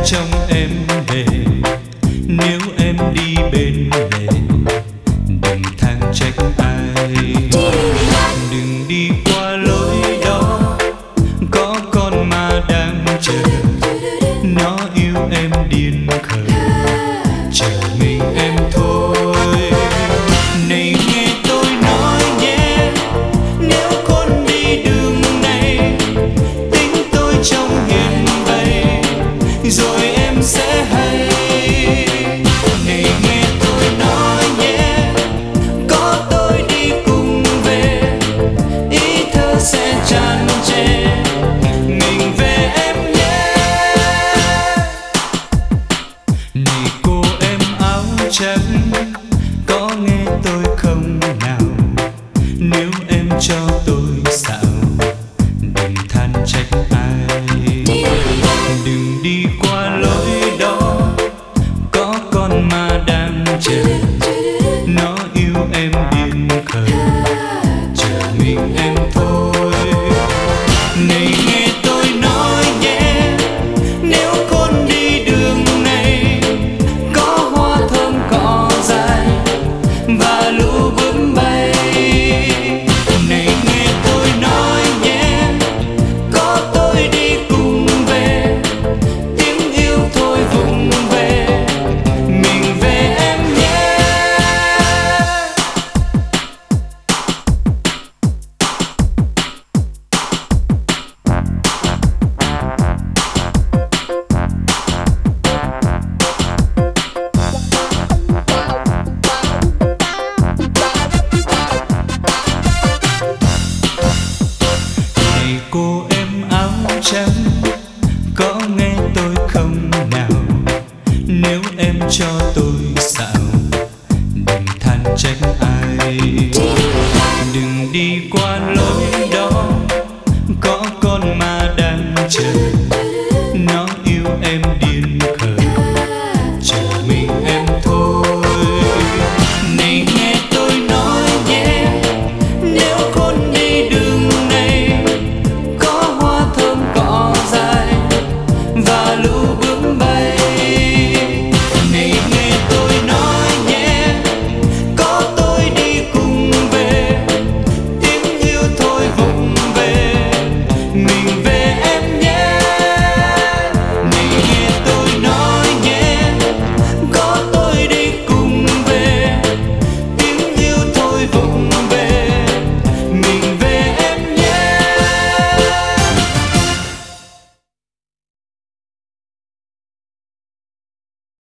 trông em về. Nếu em đi bên lề đừng than trách ai. Đừng đi qua lối đó, có con ma đang chờ. Nó yêu em điên khờ, chờ mình em thôi. Này nghe tôi nói nhé, nếu con đi đường này tính tôi trông hiền vậy rồi em sẽ hay. Này nghe tôi nói nhé, có tôi đi cùng về ý thơ sẽ tràn trề. Mình về em nhé. Này cô em áo trắng, có nghe tôi không nào? Nếu em cho tôi xạo đừng than trách ai. Đừng đi qua lối đó, có con ma đang chờ. Nó yêu em điên khờ, chờ mình em thôi. Này nghe tôi nói nhé, nếu con đi đường này có hoa thơm cỏ dài và lũ bướm bay. Này nghe tôi nói nhé, có tôi đi cùng về tiếng yêu thôi vụng về. Mình về em nhé. Này cô em áo trắng, có nghe tôi không nào? Nếu em cho tôi xạo